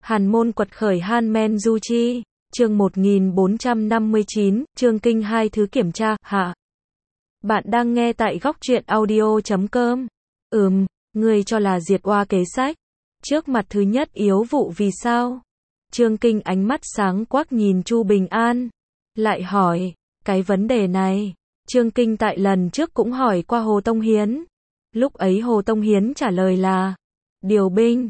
Hàn môn quật khởi Han Men Du Chi, chương 1459, chương kinh 2 thứ kiểm tra, hạ. Bạn đang nghe tại góc truyện audio.com. Ngươi cho là diệt oa kế sách. Trước mặt thứ nhất yếu vụ vì sao? Trương Kinh ánh mắt sáng quắc nhìn Chu Bình An. Lại hỏi, cái vấn đề này, Trương Kinh tại lần trước cũng hỏi qua Hồ Tông Hiến. Lúc ấy Hồ Tông Hiến trả lời là, điều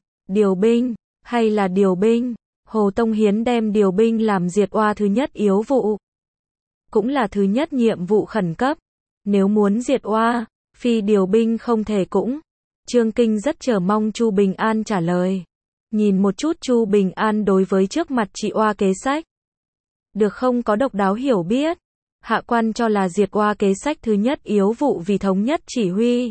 binh, hay là điều binh. Hồ Tông Hiến đem điều binh làm diệt oa thứ nhất yếu vụ. Cũng là thứ nhất nhiệm vụ khẩn cấp. Nếu muốn diệt oa, phi điều binh không thể cũng. Trương Kinh rất chờ mong Chu Bình An trả lời. Nhìn một chút Chu Bình An đối với trước mặt chị oa kế sách. Được không có độc đáo hiểu biết. Hạ quan cho là diệt oa kế sách thứ nhất yếu vụ vì thống nhất chỉ huy.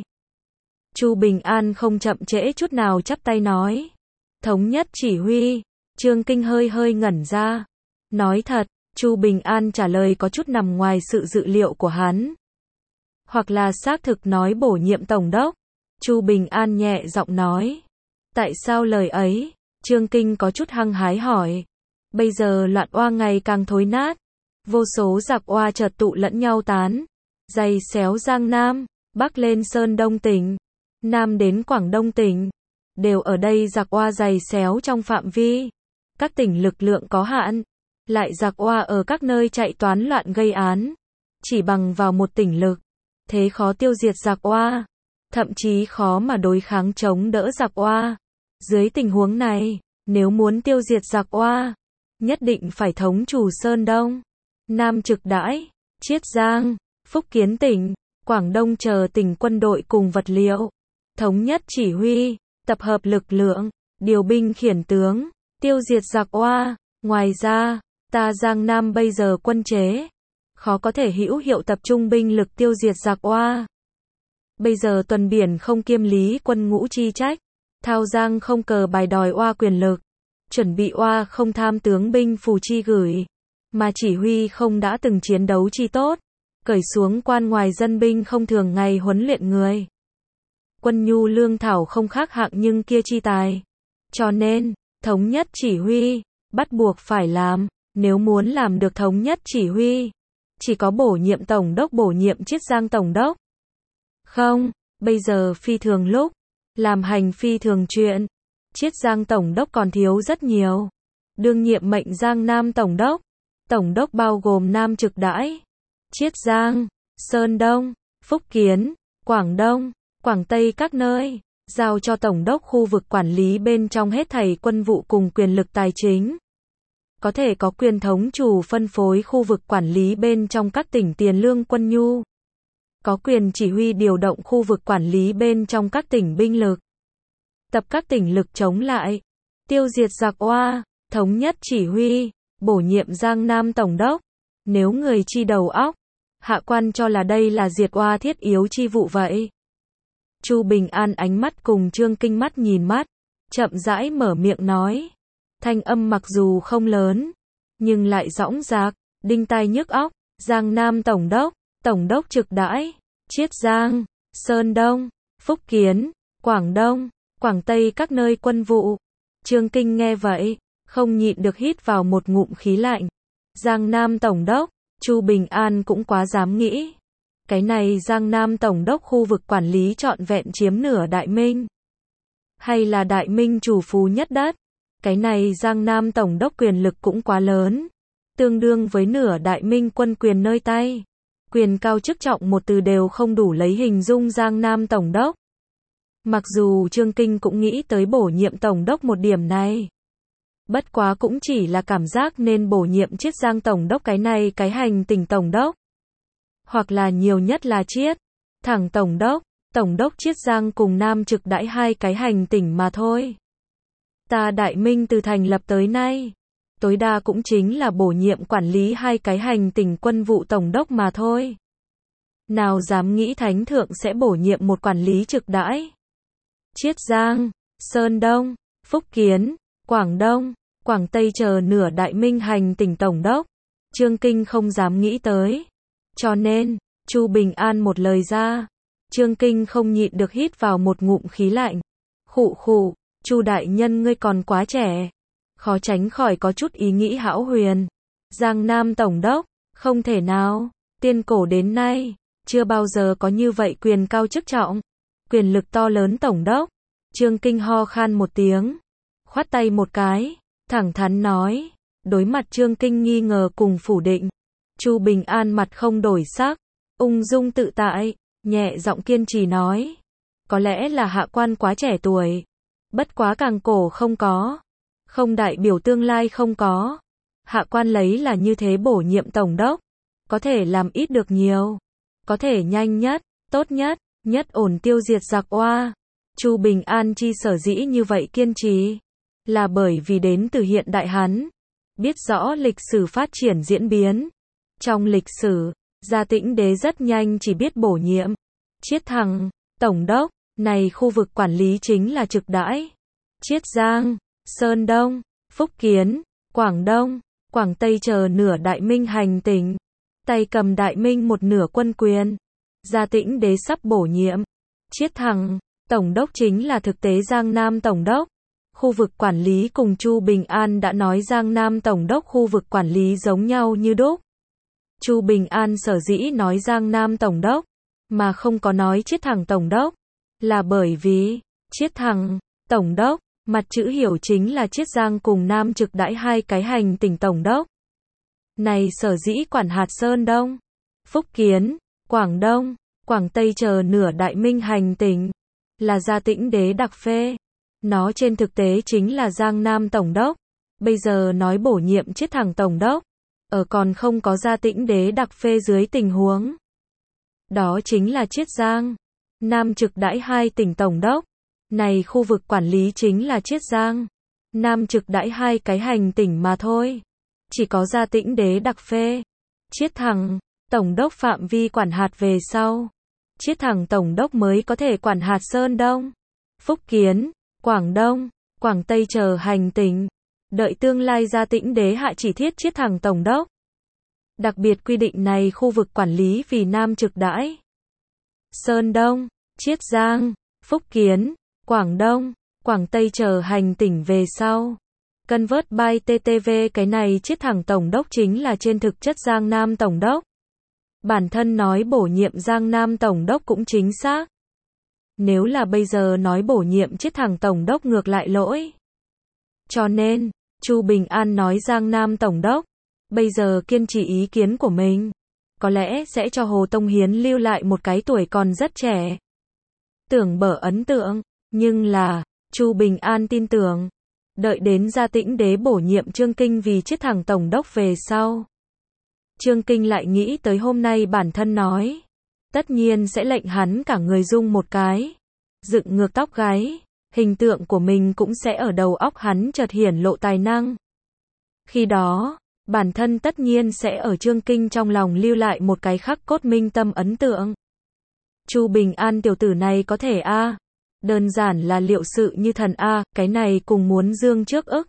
Chu Bình An không chậm trễ chút nào chắp tay nói. Thống nhất chỉ huy. Trương Kinh hơi ngẩn ra. Nói thật, Chu Bình An trả lời có chút nằm ngoài sự dự liệu của hắn. Hoặc là xác thực nói bổ nhiệm tổng đốc. Chu Bình An nhẹ giọng nói. Tại sao lời ấy? Trương Kinh có chút hăng hái hỏi. Bây giờ loạn oa ngày càng thối nát. Vô số giặc oa chợt tụ lẫn nhau tán. Giày xéo Giang Nam, Bắc lên Sơn Đông tỉnh, Nam đến Quảng Đông tỉnh. Đều ở đây giặc oa giày xéo trong phạm vi. Các tỉnh lực lượng có hạn. Lại giặc oa ở các nơi chạy toán loạn gây án. Chỉ bằng vào một tỉnh lực. Thế khó tiêu diệt giặc oa. Thậm chí khó mà đối kháng chống đỡ giặc oa. Dưới tình huống này, nếu muốn tiêu diệt giặc oa, nhất định phải thống chủ Sơn Đông, Nam Trực Đãi, Chiết Giang, Phúc Kiến tỉnh, Quảng Đông chờ tỉnh quân đội cùng vật liệu. Thống nhất chỉ huy, tập hợp lực lượng, điều binh khiển tướng, tiêu diệt giặc oa. Ngoài ra, ta Giang Nam bây giờ quân chế, khó có thể hữu hiệu tập trung binh lực tiêu diệt giặc oa. Bây giờ tuần biển không kiêm lý quân ngũ chi trách, thao giang không cờ bài đòi oa quyền lực, chuẩn bị oa không tham tướng binh phù chi gửi, mà chỉ huy không đã từng chiến đấu chi tốt, cởi xuống quan ngoài dân binh không thường ngày huấn luyện người. Quân nhu lương thảo không khác hạng nhưng kia chi tài. Cho nên, thống nhất chỉ huy, bắt buộc phải làm, nếu muốn làm được thống nhất chỉ huy, chỉ có bổ nhiệm tổng đốc bổ nhiệm Chiết Giang tổng đốc. Không, bây giờ phi thường lúc, làm hành phi thường chuyện. Chiết Giang tổng đốc còn thiếu rất nhiều. Đương nhiệm mệnh Giang Nam tổng đốc. Tổng đốc bao gồm Nam Trực Đãi, Chiết Giang, Sơn Đông, Phúc Kiến, Quảng Đông, Quảng Tây các nơi. Giao cho tổng đốc khu vực quản lý bên trong hết thảy quân vụ cùng quyền lực tài chính. Có thể có quyền thống chủ phân phối khu vực quản lý bên trong các tỉnh tiền lương quân nhu. Có quyền chỉ huy điều động khu vực quản lý bên trong các tỉnh binh lực. Tập các tỉnh lực chống lại. Tiêu diệt giặc oa, thống nhất chỉ huy, bổ nhiệm Giang Nam tổng đốc. Nếu người chi đầu óc, hạ quan cho là đây là diệt oa thiết yếu chi vụ vậy. Chu Bình An ánh mắt cùng Trương Kinh mắt nhìn mắt, chậm rãi mở miệng nói. Thanh âm mặc dù không lớn, nhưng lại dõng dạc, đinh tai nhức óc. Giang Nam tổng đốc Trực Đãi, Chiết Giang, Sơn Đông, Phúc Kiến, Quảng Đông, Quảng Tây các nơi quân vụ. Trương Kinh nghe vậy, không nhịn được hít vào một ngụm khí lạnh. Giang Nam tổng đốc, Chu Bình An cũng quá dám nghĩ. Cái này Giang Nam tổng đốc khu vực quản lý trọn vẹn chiếm nửa Đại Minh. Hay là Đại Minh chủ phú nhất đất. Cái này Giang Nam tổng đốc quyền lực cũng quá lớn. Tương đương với nửa Đại Minh quân quyền nơi tay. Quyền cao chức trọng một từ đều không đủ lấy hình dung Giang Nam tổng đốc. Mặc dù Trương Kinh cũng nghĩ tới bổ nhiệm tổng đốc một điểm này. Bất quá cũng chỉ là cảm giác nên bổ nhiệm Chiết Giang tổng đốc cái này cái hành tỉnh tổng đốc. Hoặc là nhiều nhất là Chiết, thẳng tổng đốc Chiết Giang cùng Nam Trực Đãi hai cái hành tỉnh mà thôi. Ta Đại Minh từ thành lập tới nay, tối đa cũng chính là bổ nhiệm quản lý hai cái hành tỉnh quân vụ tổng đốc mà thôi. Nào dám nghĩ Thánh Thượng sẽ bổ nhiệm một quản lý Trực Đãi, Chiết Giang, Sơn Đông, Phúc Kiến, Quảng Đông, Quảng Tây chờ nửa Đại Minh hành tỉnh tổng đốc. Trương Kinh không dám nghĩ tới. Cho nên, Chu Bình An một lời ra, Trương Kinh không nhịn được hít vào một ngụm khí lạnh. Khụ, Chu đại nhân ngươi còn quá trẻ. khó tránh khỏi có chút ý nghĩ hão huyền. Giang Nam Tổng đốc, không thể nào, tiên cổ đến nay, chưa bao giờ có như vậy quyền cao chức trọng, quyền lực to lớn Tổng đốc. Trương Kinh ho khan một tiếng, khoát tay một cái, thẳng thắn nói, đối mặt Trương Kinh nghi ngờ cùng phủ định. Chu Bình An mặt không đổi sắc, ung dung tự tại, nhẹ giọng kiên trì nói, có lẽ là hạ quan quá trẻ tuổi, bất quá càng cổ không có, không đại biểu tương lai không có. Hạ quan lấy là như thế bổ nhiệm tổng đốc, có thể làm ít được nhiều, có thể nhanh nhất, tốt nhất, nhất ổn tiêu diệt giặc oa. Chu Bình An chi sở dĩ như vậy kiên trì, là bởi vì đến từ hiện đại hắn, biết rõ lịch sử phát triển diễn biến. Trong lịch sử, Gia Tĩnh Đế rất nhanh chỉ biết bổ nhiệm, Chiết Thằng, tổng đốc, này khu vực quản lý chính là trực đãi. Chiết Giang, Sơn Đông, Phúc Kiến, Quảng Đông, Quảng Tây chờ nửa Đại Minh hành tỉnh, tay cầm Đại Minh một nửa quân quyền. Gia Tĩnh Đế sắp bổ nhiệm, Chiết Thằng, tổng đốc chính là thực tế Giang Nam tổng đốc. Khu vực quản lý cùng Chu Bình An đã nói Giang Nam tổng đốc khu vực quản lý giống nhau như đúc. Chu Bình An sở dĩ nói Giang Nam tổng đốc, mà không có nói Chiết Thằng tổng đốc, là bởi vì, Chiết Thằng, tổng đốc, mặt chữ hiểu chính là Chiết Giang cùng Nam trực đãi hai cái hành tỉnh tổng đốc. Này sở dĩ quản hạt Sơn Đông, Phúc Kiến, Quảng Đông, Quảng Tây chờ nửa Đại Minh hành tỉnh, là Gia Tĩnh Đế đặc phê. Nó trên thực tế chính là Giang Nam tổng đốc. Bây giờ nói bổ nhiệm Chiết Thằng tổng đốc, ở còn không có Gia Tĩnh Đế đặc phê dưới tình huống. Đó chính là Chiết Giang, Nam trực đãi hai tỉnh tổng đốc. Này khu vực quản lý chính là Chiết Giang, Nam trực đãi hai cái hành tỉnh mà thôi. Chỉ có Gia Tĩnh Đế đặc phê, Chiết Thằng, tổng đốc phạm vi quản hạt về sau. Chiết Thằng tổng đốc mới có thể quản hạt Sơn Đông, Phúc Kiến, Quảng Đông, Quảng Tây chờ hành tỉnh. Đợi tương lai Gia Tĩnh Đế hạ chỉ thiết Chiết Thằng tổng đốc. Đặc biệt quy định này khu vực quản lý vì Nam trực đãi. Sơn Đông, Chiết Giang, Phúc Kiến, Quảng Đông, Quảng Tây chờ hành tỉnh về sau. Convert by TTV cái này Chiết Thằng tổng đốc chính là trên thực chất Giang Nam tổng đốc. Bản thân nói bổ nhiệm Giang Nam tổng đốc cũng chính xác. Nếu là bây giờ nói bổ nhiệm Chiết Thằng tổng đốc ngược lại lỗi. Cho nên, Chu Bình An nói Giang Nam tổng đốc, bây giờ kiên trì ý kiến của mình, có lẽ sẽ cho Hồ Tông Hiến lưu lại một cái tuổi còn rất trẻ. Tưởng bở ấn tượng, nhưng là, Chu Bình An tin tưởng, đợi đến Gia Tĩnh Đế bổ nhiệm Trương Kinh vì Chiết Thằng tổng đốc về sau. Trương Kinh lại nghĩ tới hôm nay bản thân nói, tất nhiên sẽ lệnh hắn cả người rung một cái, dựng ngược tóc gáy, hình tượng của mình cũng sẽ ở đầu óc hắn chợt hiển lộ tài năng. Khi đó, bản thân tất nhiên sẽ ở Trương Kinh trong lòng lưu lại một cái khắc cốt minh tâm ấn tượng. Chu Bình An tiểu tử này có thể a, đơn giản là liệu sự như thần a, cái này cùng muốn dương trước ức.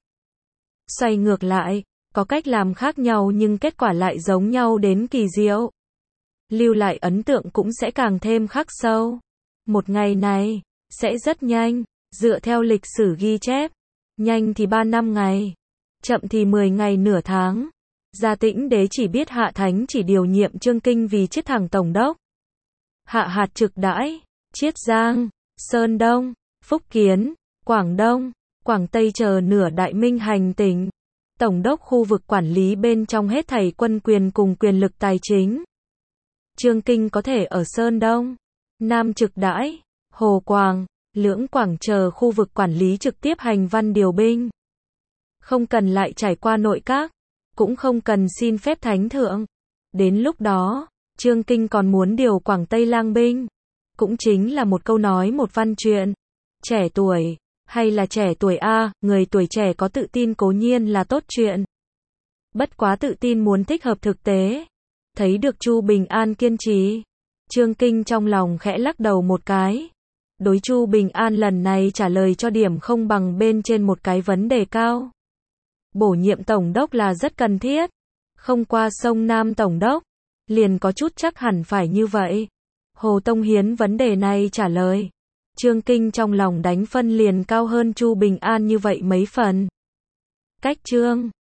Xoay ngược lại, có cách làm khác nhau nhưng kết quả lại giống nhau đến kỳ diệu. Lưu lại ấn tượng cũng sẽ càng thêm khắc sâu. Một ngày này, sẽ rất nhanh, dựa theo lịch sử ghi chép. Nhanh thì 3 năm ngày, chậm thì 10 ngày nửa tháng. Gia Tĩnh Đế chỉ biết hạ thánh chỉ điều nhiệm Trương Kinh vì Chiết Thằng tổng đốc. Hạ hạt trực đãi, Chiết Giang, Sơn Đông, Phúc Kiến, Quảng Đông, Quảng Tây chờ nửa Đại Minh hành tỉnh. Tổng đốc khu vực quản lý bên trong hết thảy quân quyền cùng quyền lực tài chính. Trương Kinh có thể ở Sơn Đông, Nam trực đãi, Hồ Quảng, Lưỡng Quảng chờ khu vực quản lý trực tiếp hành văn điều binh. Không cần lại trải qua nội các, cũng không cần xin phép thánh thượng. Đến lúc đó, Trương Kinh còn muốn điều Quảng Tây lang binh. Cũng chính là một câu nói một văn chuyện. Trẻ tuổi, hay là trẻ tuổi a, người tuổi trẻ có tự tin cố nhiên là tốt chuyện. Bất quá tự tin muốn thích hợp thực tế. Thấy được Chu Bình An kiên trì, Trương Kinh trong lòng khẽ lắc đầu một cái. Đối Chu Bình An lần này trả lời cho điểm không bằng bên trên một cái vấn đề cao. Bổ nhiệm tổng đốc là rất cần thiết. Không qua sông Nam tổng đốc, liền có chút chắc hẳn phải như vậy. Hồ Tông Hiến vấn đề này trả lời. Trương Kinh trong lòng đánh phân liền cao hơn Chu Bình An như vậy mấy phần. cách chương